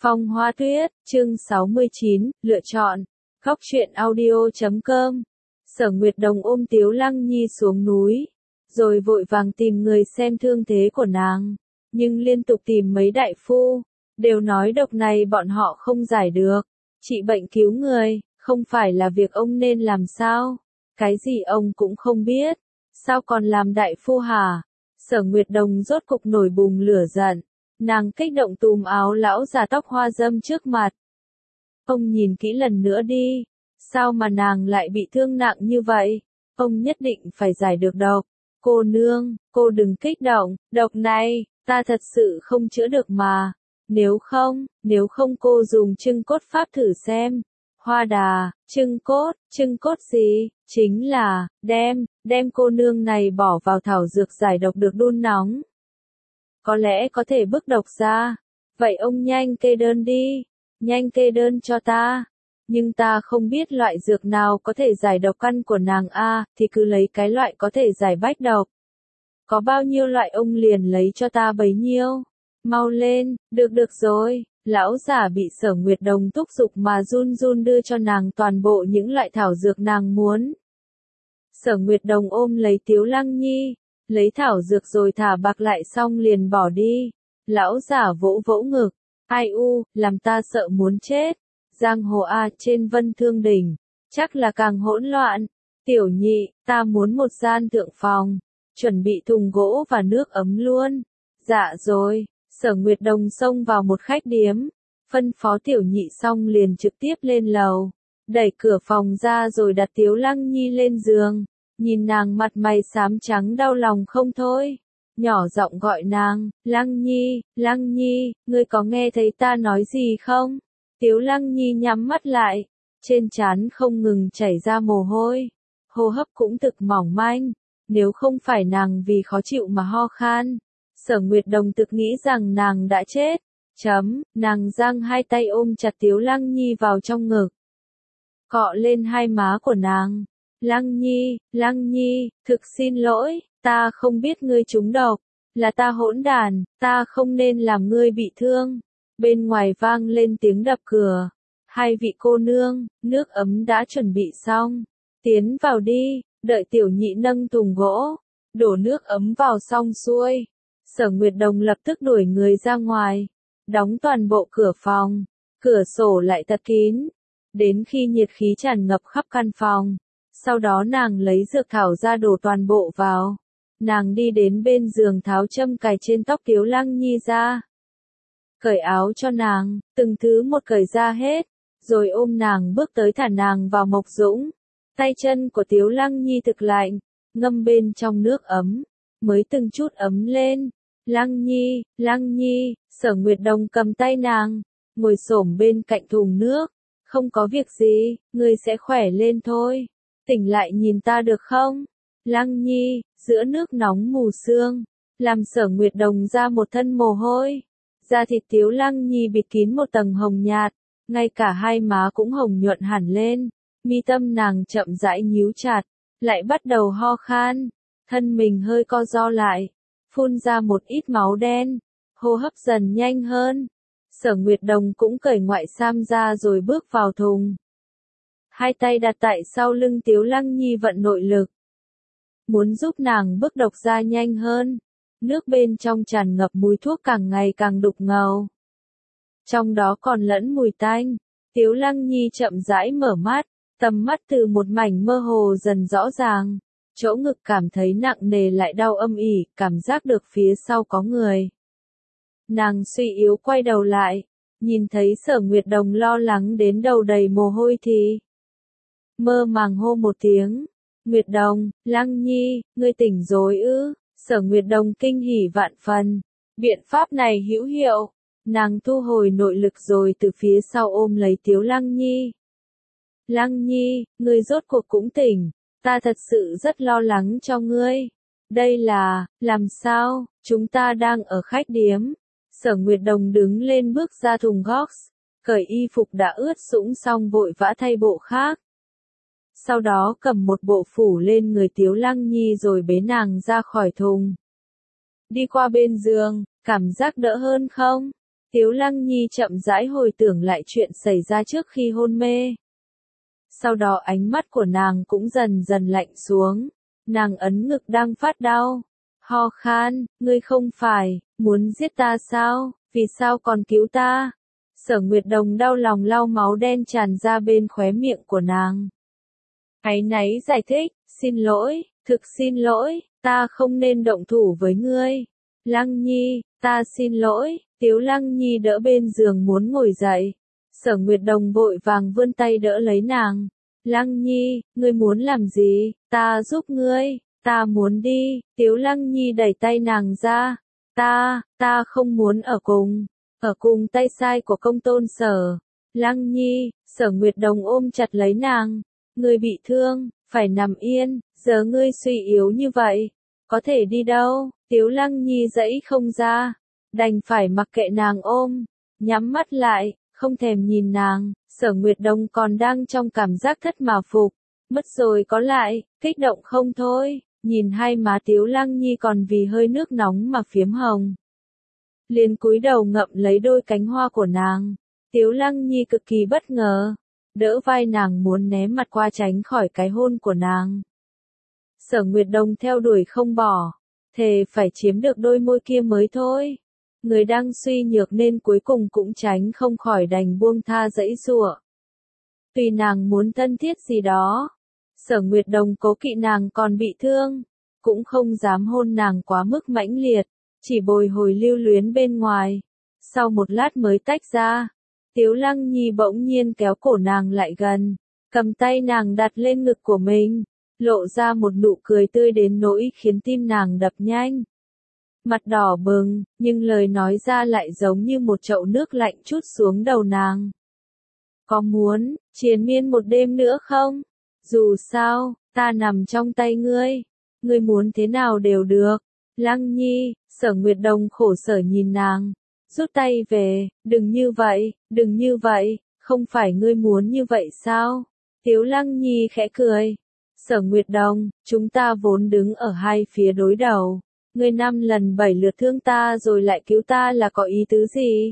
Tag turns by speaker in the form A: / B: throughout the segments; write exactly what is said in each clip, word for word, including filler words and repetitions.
A: Phong Hoa Tuyết, chương sáu mươi chín, lựa chọn. Góc truyện audio chấm com. Sở Nguyệt Đồng ôm Tiếu Lăng Nhi xuống núi, rồi vội vàng tìm người xem thương thế của nàng, nhưng liên tục tìm mấy đại phu, đều nói độc này bọn họ không giải được. Trị bệnh cứu người, không phải là việc ông nên làm sao? Cái gì ông cũng không biết, sao còn làm đại phu hả? Sở Nguyệt Đồng rốt cục nổi bùng lửa giận, nàng kích động túm áo lão già tóc hoa râm trước mặt. Ông nhìn kỹ lần nữa đi, sao mà nàng lại bị thương nặng như vậy? Ông nhất định phải giải được độc. Cô nương, cô đừng kích động, độc này, ta thật sự không chữa được mà. Nếu không, nếu không cô dùng trưng cốt pháp thử xem. Hoa đà, trưng cốt, trưng cốt gì? Chính là, đem, đem cô nương này bỏ vào thảo dược giải độc được đun nóng. Có lẽ có thể bức độc ra. Vậy ông nhanh kê đơn đi, nhanh kê đơn cho ta. Nhưng ta không biết loại dược nào có thể giải độc căn của nàng a, thì cứ lấy cái loại có thể giải bách độc. Có bao nhiêu loại ông liền lấy cho ta bấy nhiêu. Mau lên, được được rồi. Lão giả bị Sở Nguyệt Đồng thúc giục mà run run đưa cho nàng toàn bộ những loại thảo dược nàng muốn. Sở Nguyệt Đồng ôm lấy Tiếu Lăng Nhi, lấy thảo dược rồi thả bạc lại xong liền bỏ đi. Lão giả vỗ vỗ ngực, ai u, làm ta sợ muốn chết. Giang hồ a trên Vân Thương Đỉnh, chắc là càng hỗn loạn. Tiểu nhị, ta muốn một gian thượng phòng, chuẩn bị thùng gỗ và nước ấm luôn. Dạ rồi. Sở Nguyệt Đồng xông vào một khách điếm, phân phó tiểu nhị xong liền trực tiếp lên lầu, đẩy cửa phòng ra rồi đặt Tiếu Lăng Nhi lên giường, nhìn nàng mặt mày xám trắng đau lòng không thôi, nhỏ giọng gọi nàng, Lăng Nhi, Lăng Nhi, ngươi có nghe thấy ta nói gì không? Tiếu Lăng Nhi nhắm mắt lại, trên trán không ngừng chảy ra mồ hôi, hô hấp cũng thực mỏng manh, nếu không phải nàng vì khó chịu mà ho khan. Sở Nguyệt Đồng thực nghĩ rằng nàng đã chết. Chấm, nàng giang hai tay ôm chặt Tiếu Lăng Nhi vào trong ngực. Cọ lên hai má của nàng. Lăng Nhi, Lăng Nhi, thực xin lỗi, ta không biết ngươi trúng độc. Là ta hỗn đản, ta không nên làm ngươi bị thương. Bên ngoài vang lên tiếng đập cửa. Hai vị cô nương, nước ấm đã chuẩn bị xong. Tiến vào đi, đợi tiểu nhị nâng thùng gỗ. Đổ nước ấm vào xong xuôi. Sở Nguyệt Đồng lập tức đuổi người ra ngoài, đóng toàn bộ cửa phòng, cửa sổ lại thật kín, đến khi nhiệt khí tràn ngập khắp căn phòng. Sau đó nàng lấy dược thảo ra đổ toàn bộ vào. Nàng đi đến bên giường tháo châm cài trên tóc Tiếu Lăng Nhi ra. Cởi áo cho nàng, từng thứ một cởi ra hết, rồi ôm nàng bước tới thả nàng vào mộc dũng. Tay chân của Tiếu Lăng Nhi thực lạnh, ngâm bên trong nước ấm, mới từng chút ấm lên. Lăng Nhi, Lăng Nhi, Sở Nguyệt Đồng cầm tay nàng, ngồi xổm bên cạnh thùng nước. Không có việc gì, ngươi sẽ khỏe lên thôi. Tỉnh lại nhìn ta được không? Lăng Nhi, giữa nước nóng mù sương, làm Sở Nguyệt Đồng ra một thân mồ hôi. Da thịt Tiếu Lăng Nhi bịt kín một tầng hồng nhạt, ngay cả hai má cũng hồng nhuận hẳn lên. Mi tâm nàng chậm rãi nhíu chặt, lại bắt đầu ho khan, thân mình hơi co ro lại. Phun ra một ít máu đen, hô hấp dần nhanh hơn. Sở Nguyệt Đồng cũng cởi ngoại sam ra rồi bước vào thùng. Hai tay đặt tại sau lưng Tiếu Lăng Nhi vận nội lực. Muốn giúp nàng bức độc ra nhanh hơn. Nước bên trong tràn ngập mùi thuốc càng ngày càng đục ngầu. Trong đó còn lẫn mùi tanh. Tiếu Lăng Nhi chậm rãi mở mắt, tầm mắt từ một mảnh mơ hồ dần rõ ràng. Chỗ ngực cảm thấy nặng nề lại đau âm ỉ, cảm giác được phía sau có người. Nàng suy yếu quay đầu lại, nhìn thấy Sở Nguyệt Đồng lo lắng đến đầu đầy mồ hôi thì mơ màng hô một tiếng, Nguyệt Đồng, Lăng Nhi, ngươi tỉnh rồi ư? Sở Nguyệt Đồng kinh hỉ vạn phần, biện pháp này hữu hiệu, nàng thu hồi nội lực rồi từ phía sau ôm lấy Tiếu Lăng Nhi. Lăng Nhi, ngươi rốt cuộc cũng tỉnh. Ta thật sự rất lo lắng cho ngươi. Đây là, làm sao, chúng ta đang ở khách điếm. Sở Nguyệt Đồng đứng lên bước ra thùng box, cởi y phục đã ướt sũng xong vội vã thay bộ khác. Sau đó cầm một bộ phủ lên người Tiếu Lăng Nhi rồi bế nàng ra khỏi thùng. Đi qua bên giường, cảm giác đỡ hơn không? Tiếu Lăng Nhi chậm rãi hồi tưởng lại chuyện xảy ra trước khi hôn mê. Sau đó ánh mắt của nàng cũng dần dần lạnh xuống. Nàng ấn ngực đang phát đau. Ho khan, ngươi không phải, muốn giết ta sao, vì sao còn cứu ta? Sở Nguyệt Đồng đau lòng lau máu đen tràn ra bên khóe miệng của nàng. Áy náy giải thích, xin lỗi, thực xin lỗi, ta không nên động thủ với ngươi. Lăng Nhi, ta xin lỗi, Tiếu Lăng Nhi đỡ bên giường muốn ngồi dậy. Sở Nguyệt Đồng vội vàng vươn tay đỡ lấy nàng. Lăng Nhi, ngươi muốn làm gì, ta giúp ngươi, ta muốn đi. Tiếu Lăng Nhi đẩy tay nàng ra. Ta, ta không muốn ở cùng, ở cùng tay sai của công tôn Sở. Lăng Nhi, Sở Nguyệt Đồng ôm chặt lấy nàng. Ngươi bị thương, phải nằm yên, giờ ngươi suy yếu như vậy, có thể đi đâu? Tiếu Lăng Nhi dãy không ra, đành phải mặc kệ nàng ôm, nhắm mắt lại, không thèm nhìn nàng. Sở Nguyệt Đồng còn đang trong cảm giác thất mà phục, mất rồi có lại, kích động không thôi, nhìn hai má Tiếu Lăng Nhi còn vì hơi nước nóng mà phiếm hồng. Liền cúi đầu ngậm lấy đôi cánh hoa của nàng. Tiếu Lăng Nhi cực kỳ bất ngờ, đỡ vai nàng muốn ném mặt qua tránh khỏi cái hôn của nàng. Sở Nguyệt Đồng theo đuổi không bỏ, thề phải chiếm được đôi môi kia mới thôi. Người đang suy nhược nên cuối cùng cũng tránh không khỏi đành buông tha dãy giụa. Tuy nàng muốn thân thiết gì đó, Sở Nguyệt Đồng cố kỵ nàng còn bị thương, cũng không dám hôn nàng quá mức mãnh liệt, chỉ bồi hồi lưu luyến bên ngoài. Sau một lát mới tách ra, Tiếu Lăng Nhi bỗng nhiên kéo cổ nàng lại gần, cầm tay nàng đặt lên ngực của mình, lộ ra một nụ cười tươi đến nỗi khiến tim nàng đập nhanh. Mặt đỏ bừng, nhưng lời nói ra lại giống như một chậu nước lạnh trút xuống đầu nàng. Có muốn, triền miên một đêm nữa không? Dù sao, ta nằm trong tay ngươi, ngươi muốn thế nào đều được. Lăng Nhi, Sở Nguyệt Đồng khổ sở nhìn nàng, rút tay về, đừng như vậy, đừng như vậy, không phải ngươi muốn như vậy sao? Tiếu Lăng Nhi khẽ cười. Sở Nguyệt Đồng, chúng ta vốn đứng ở hai phía đối đầu. Ngươi năm lần bảy lượt thương ta rồi lại cứu ta là có ý tứ gì?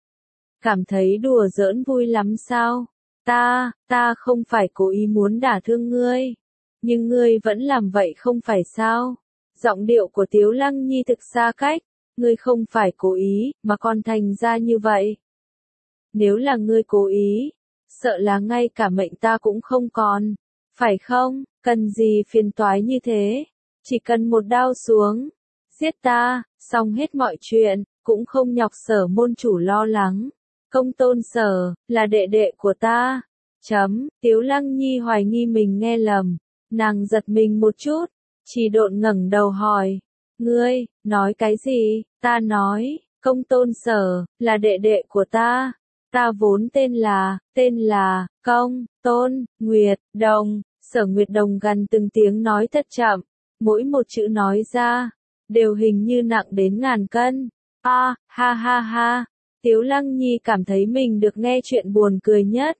A: Cảm thấy đùa giỡn vui lắm sao? Ta, ta không phải cố ý muốn đả thương ngươi. Nhưng ngươi vẫn làm vậy không phải sao? Giọng điệu của Tiếu Lăng Nhi thực xa cách. Ngươi không phải cố ý, mà còn thành ra như vậy. Nếu là ngươi cố ý, sợ là ngay cả mệnh ta cũng không còn. Phải không? Cần gì phiền toái như thế? Chỉ cần một đao xuống, giết ta, xong hết mọi chuyện, cũng không nhọc Sở môn chủ lo lắng. Công tôn Sở, là đệ đệ của ta. Chấm, Tiếu Lăng Nhi hoài nghi mình nghe lầm. Nàng giật mình một chút, chỉ độn ngẩng đầu hỏi. Ngươi, nói cái gì? Ta nói, công tôn Sở, là đệ đệ của ta. Ta vốn tên là, tên là, công, tôn, Nguyệt, Đồng. Sở Nguyệt Đồng gằn từng tiếng nói thật chậm, mỗi một chữ nói ra, đều hình như nặng đến ngàn cân. A, à, ha ha ha, Tiếu Lăng Nhi cảm thấy mình được nghe chuyện buồn cười nhất.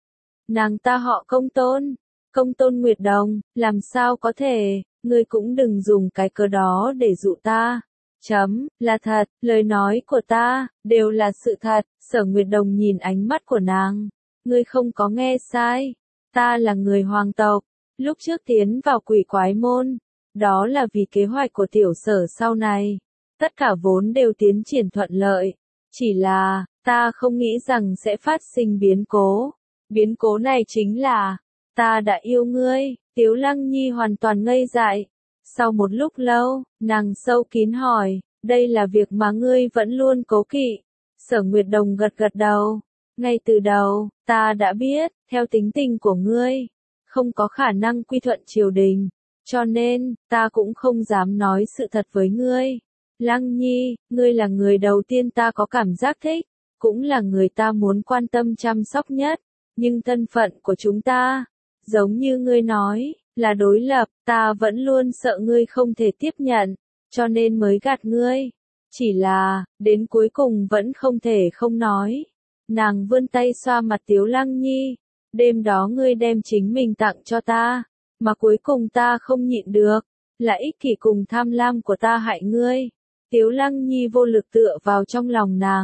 A: Nàng ta họ công tôn, công tôn Nguyệt Đồng, làm sao có thể, ngươi cũng đừng dùng cái cớ đó để dụ ta. Chấm, là thật, lời nói của ta, đều là sự thật. Sở Nguyệt Đồng nhìn ánh mắt của nàng, ngươi không có nghe sai. Ta là người hoàng tộc, lúc trước tiến vào quỷ quái môn, đó là vì kế hoạch của tiểu Sở sau này. Tất cả vốn đều tiến triển thuận lợi, chỉ là, ta không nghĩ rằng sẽ phát sinh biến cố. Biến cố này chính là, ta đã yêu ngươi. Tiếu Lăng Nhi hoàn toàn ngây dại. Sau một lúc lâu, nàng sâu kín hỏi, đây là việc mà ngươi vẫn luôn cố kỵ. Sở Nguyệt Đồng gật gật đầu. Ngay từ đầu, ta đã biết, theo tính tình của ngươi, không có khả năng quy thuận triều đình, cho nên, ta cũng không dám nói sự thật với ngươi. Lăng Nhi, ngươi là người đầu tiên ta có cảm giác thích, cũng là người ta muốn quan tâm chăm sóc nhất, nhưng thân phận của chúng ta, giống như ngươi nói, là đối lập, ta vẫn luôn sợ ngươi không thể tiếp nhận, cho nên mới gạt ngươi. Chỉ là, đến cuối cùng vẫn không thể không nói. Nàng vươn tay xoa mặt Tiếu Lăng Nhi, đêm đó ngươi đem chính mình tặng cho ta, mà cuối cùng ta không nhịn được, là ích kỷ cùng tham lam của ta hại ngươi. Tiếu Lăng Nhi vô lực tựa vào trong lòng nàng,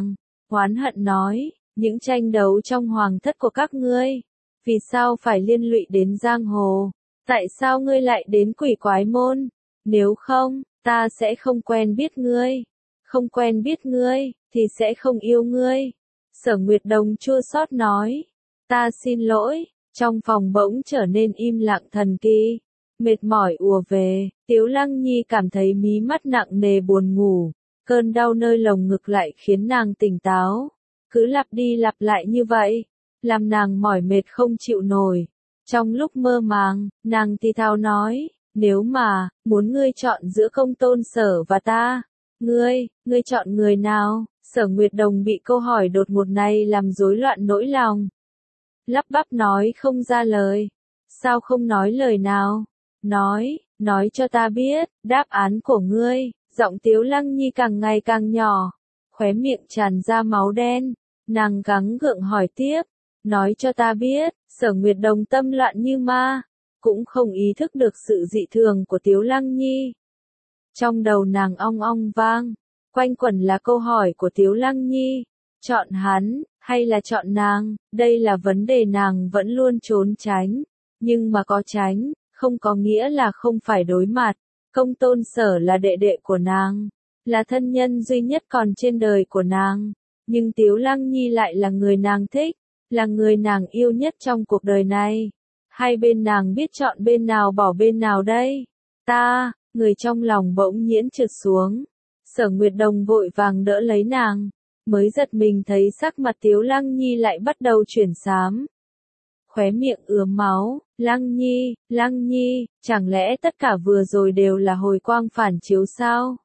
A: oán hận nói, những tranh đấu trong hoàng thất của các ngươi, vì sao phải liên lụy đến giang hồ? Tại sao ngươi lại đến quỷ quái môn? Nếu không, ta sẽ không quen biết ngươi. Không quen biết ngươi, thì sẽ không yêu ngươi. Sở Nguyệt Đồng chua xót nói, ta xin lỗi. Trong phòng bỗng trở nên im lặng thần kỳ. Mệt mỏi ùa về, Tiếu Lăng Nhi cảm thấy mí mắt nặng nề buồn ngủ. Cơn đau nơi lồng ngực lại khiến nàng tỉnh táo. Cứ lặp đi lặp lại như vậy, làm nàng mỏi mệt không chịu nổi. Trong lúc mơ màng, nàng thì thào nói, nếu mà, muốn ngươi chọn giữa Công Tôn Sở và ta, ngươi, ngươi chọn người nào? Sở Nguyệt Đồng bị câu hỏi đột ngột này làm rối loạn nỗi lòng. Lắp bắp nói không ra lời. Sao không nói lời nào? Nói, nói cho ta biết, đáp án của ngươi. Giọng Tiếu Lăng Nhi càng ngày càng nhỏ, khóe miệng tràn ra máu đen. Nàng gắng gượng hỏi tiếp, nói cho ta biết. Sở Nguyệt Đồng tâm loạn như ma, cũng không ý thức được sự dị thường của Tiếu Lăng Nhi. Trong đầu nàng ong ong vang, quanh quẩn là câu hỏi của Tiếu Lăng Nhi. Chọn hắn, hay là chọn nàng? Đây là vấn đề nàng vẫn luôn trốn tránh. Nhưng mà có tránh, không có nghĩa là không phải đối mặt. Công Tôn Sở là đệ đệ của nàng, là thân nhân duy nhất còn trên đời của nàng. Nhưng Tiếu Lăng Nhi lại là người nàng thích, là người nàng yêu nhất trong cuộc đời này. Hai bên nàng biết chọn bên nào bỏ bên nào đây? Ta, người trong lòng bỗng nhiễn trượt xuống. Sở Nguyệt Đồng vội vàng đỡ lấy nàng, mới giật mình thấy sắc mặt Tiếu Lăng Nhi lại bắt đầu chuyển xám. Khóe miệng ướm máu, Lăng Nhi, Lăng Nhi, chẳng lẽ tất cả vừa rồi đều là hồi quang phản chiếu sao?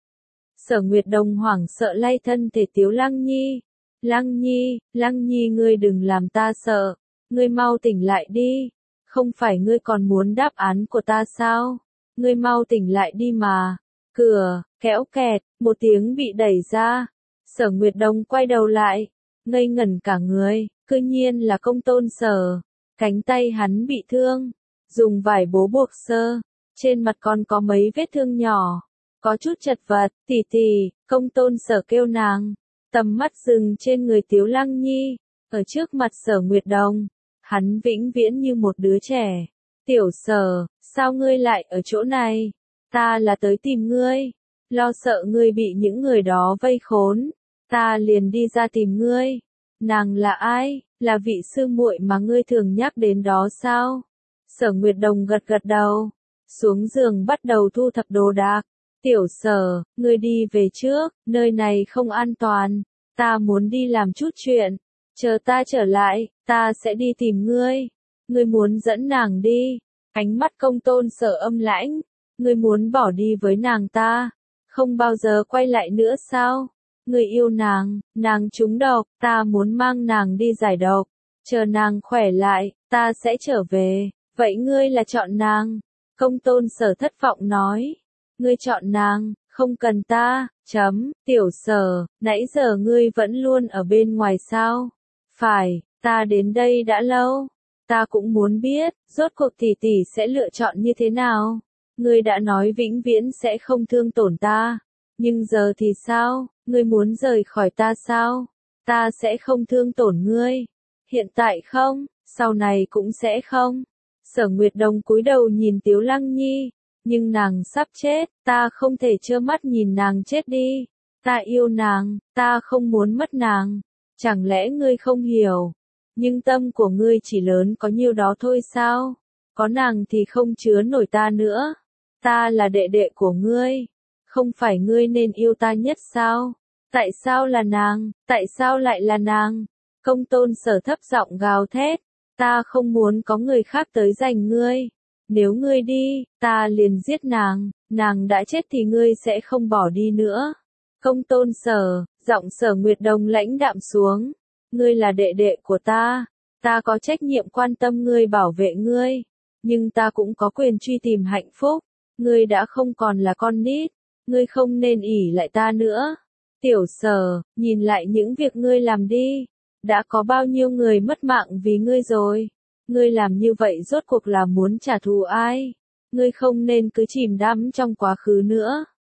A: Sở Nguyệt Đồng hoảng sợ lay thân thể Tiếu Lăng Nhi. Lăng Nhi, Lăng Nhi ngươi đừng làm ta sợ, ngươi mau tỉnh lại đi, không phải ngươi còn muốn đáp án của ta sao? Ngươi mau tỉnh lại đi mà. Cửa, kéo kẹt, một tiếng bị đẩy ra. Sở Nguyệt Đồng quay đầu lại, ngây ngẩn cả người, cư nhiên là Công Tôn Sở. Cánh tay hắn bị thương, dùng vải bố buộc sơ, trên mặt còn có mấy vết thương nhỏ, có chút chật vật. Tỷ tỷ, Công Tôn Sở kêu nàng. Tầm mắt dừng trên người Tiếu Lăng Nhi, ở trước mặt Sở Nguyệt Đồng, hắn vĩnh viễn như một đứa trẻ. Tiểu Sở, sao ngươi lại ở chỗ này? Ta là tới tìm ngươi, lo sợ ngươi bị những người đó vây khốn, ta liền đi ra tìm ngươi. Nàng là ai? Là vị sư muội mà ngươi thường nhắc đến đó sao? Sở Nguyệt Đồng gật gật đầu, xuống giường bắt đầu thu thập đồ đạc. Tiểu Sở, ngươi đi về trước, nơi này không an toàn, ta muốn đi làm chút chuyện, chờ ta trở lại, ta sẽ đi tìm ngươi. Ngươi muốn dẫn nàng đi? Ánh mắt Công Tôn Sở âm lãnh, ngươi muốn bỏ đi với nàng ta, không bao giờ quay lại nữa sao? Ngươi yêu nàng, nàng trúng độc, ta muốn mang nàng đi giải độc, chờ nàng khỏe lại, ta sẽ trở về. Vậy ngươi là chọn nàng? Công Tôn Sở thất vọng nói. Ngươi chọn nàng, không cần ta. Chấm. Tiểu Sở, nãy giờ ngươi vẫn luôn ở bên ngoài sao? Phải, ta đến đây đã lâu. Ta cũng muốn biết, rốt cuộc tỷ tỷ sẽ lựa chọn như thế nào? Ngươi đã nói vĩnh viễn sẽ không thương tổn ta, nhưng giờ thì sao? Ngươi muốn rời khỏi ta sao? Ta sẽ không thương tổn ngươi. Hiện tại không, sau này cũng sẽ không. Sở Nguyệt Đồng cúi đầu nhìn Tiếu Lăng Nhi, nhưng nàng sắp chết, ta không thể trơ mắt nhìn nàng chết đi. Ta yêu nàng, ta không muốn mất nàng. Chẳng lẽ ngươi không hiểu? Nhưng tâm của ngươi chỉ lớn có nhiêu đó thôi sao? Có nàng thì không chứa nổi ta nữa. Ta là đệ đệ của ngươi. Không phải ngươi nên yêu ta nhất sao? Tại sao là nàng? Tại sao lại là nàng? Công Tôn Sở thấp giọng gào thét. Ta không muốn có người khác tới giành ngươi. Nếu ngươi đi, ta liền giết nàng. Nàng đã chết thì ngươi sẽ không bỏ đi nữa. Công Tôn Sở, giọng Sở Nguyệt Đồng lãnh đạm xuống. Ngươi là đệ đệ của ta. Ta có trách nhiệm quan tâm ngươi, bảo vệ ngươi. Nhưng ta cũng có quyền truy tìm hạnh phúc. Ngươi đã không còn là con nít. Ngươi không nên ỷ lại ta nữa. Tiểu Sở, nhìn lại những việc ngươi làm đi. Đã có bao nhiêu người mất mạng vì ngươi rồi. Ngươi làm như vậy rốt cuộc là muốn trả thù ai? Ngươi không nên cứ chìm đắm trong quá khứ nữa.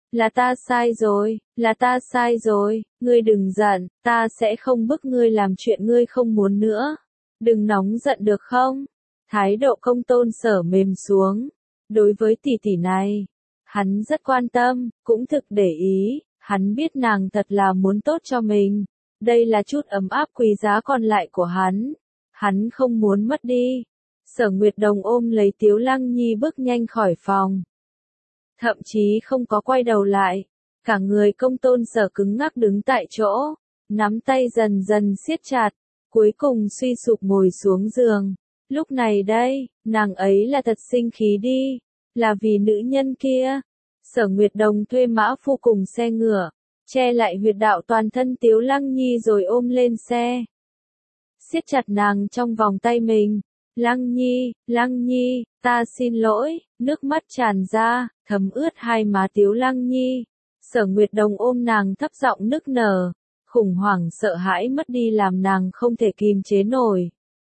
A: là ta sai rồi, là ta sai rồi, ngươi đừng giận, ta sẽ không bức ngươi làm chuyện ngươi không muốn nữa. Đừng nóng giận được không? Thái độ Công Tôn Sở mềm xuống. Đối với tỷ tỷ này, hắn rất quan tâm, cũng thực để ý, hắn biết nàng thật là muốn tốt cho mình. Đây là chút ấm áp quý giá còn lại của hắn. Hắn không muốn mất đi. Sở Nguyệt Đồng ôm lấy Tiếu Lăng Nhi bước nhanh khỏi phòng. Thậm chí không có quay đầu lại. Cả người Công Tôn Sở cứng ngắc đứng tại chỗ. Nắm tay dần dần siết chặt. Cuối cùng suy sụp ngồi xuống giường. Lúc này đây, nàng ấy là thật sinh khí đi. Là vì nữ nhân kia. Sở Nguyệt Đồng thuê mã phu cùng xe ngựa. Che lại huyệt đạo toàn thân Tiếu Lăng Nhi rồi ôm lên xe. Siết chặt nàng trong vòng tay mình. Lăng Nhi, Lăng Nhi, ta xin lỗi, nước mắt tràn ra, thấm ướt hai má Tiếu Lăng Nhi. Sở Nguyệt Đồng ôm nàng thấp giọng nức nở, khủng hoảng sợ hãi mất đi làm nàng không thể kìm chế nổi.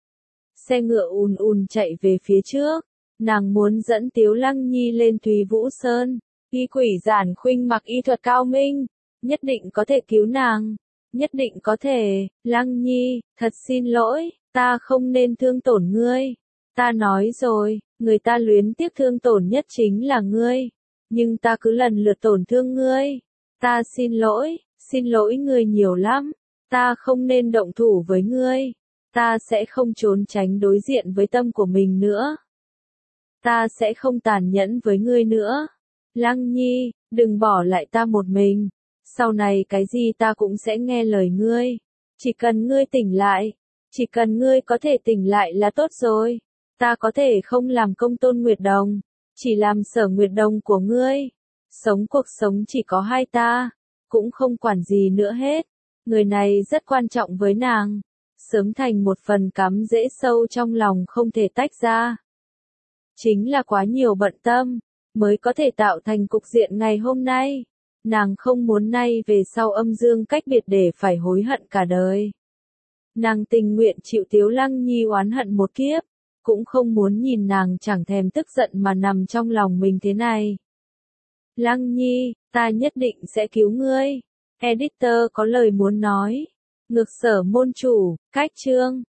A: Xe ngựa ùn ùn chạy về phía trước, nàng muốn dẫn Tiếu Lăng Nhi lên Thúy Vũ Sơn. Y Quỷ Giản Khuynh mặc y thuật cao minh, nhất định có thể cứu nàng. Nhất định có thể, Lăng Nhi, thật xin lỗi, ta không nên thương tổn ngươi. Ta nói rồi, người ta luyến tiếc thương tổn nhất chính là ngươi. Nhưng ta cứ lần lượt tổn thương ngươi. Ta xin lỗi, xin lỗi ngươi nhiều lắm. Ta không nên động thủ với ngươi. Ta sẽ không trốn tránh đối diện với tâm của mình nữa. Ta sẽ không tàn nhẫn với ngươi nữa. Lăng Nhi, đừng bỏ lại ta một mình. Sau này cái gì ta cũng sẽ nghe lời ngươi. Chỉ cần ngươi tỉnh lại. Chỉ cần ngươi có thể tỉnh lại là tốt rồi. Ta có thể không làm Công Tôn Nguyệt Đồng. Chỉ làm Sở Nguyệt Đồng của ngươi. Sống cuộc sống chỉ có hai ta. Cũng không quản gì nữa hết. Người này rất quan trọng với nàng. Sớm thành một phần cắm rễ sâu trong lòng không thể tách ra. Chính là quá nhiều bận tâm. Mới có thể tạo thành cục diện ngày hôm nay. Nàng không muốn nay về sau âm dương cách biệt để phải hối hận cả đời. Nàng tình nguyện chịu Tiếu Lăng Nhi oán hận một kiếp, cũng không muốn nhìn nàng chẳng thèm tức giận mà nằm trong lòng mình thế này. Lăng Nhi, ta nhất định sẽ cứu ngươi. Editor có lời muốn nói. Ngược Sở môn chủ, cách chương.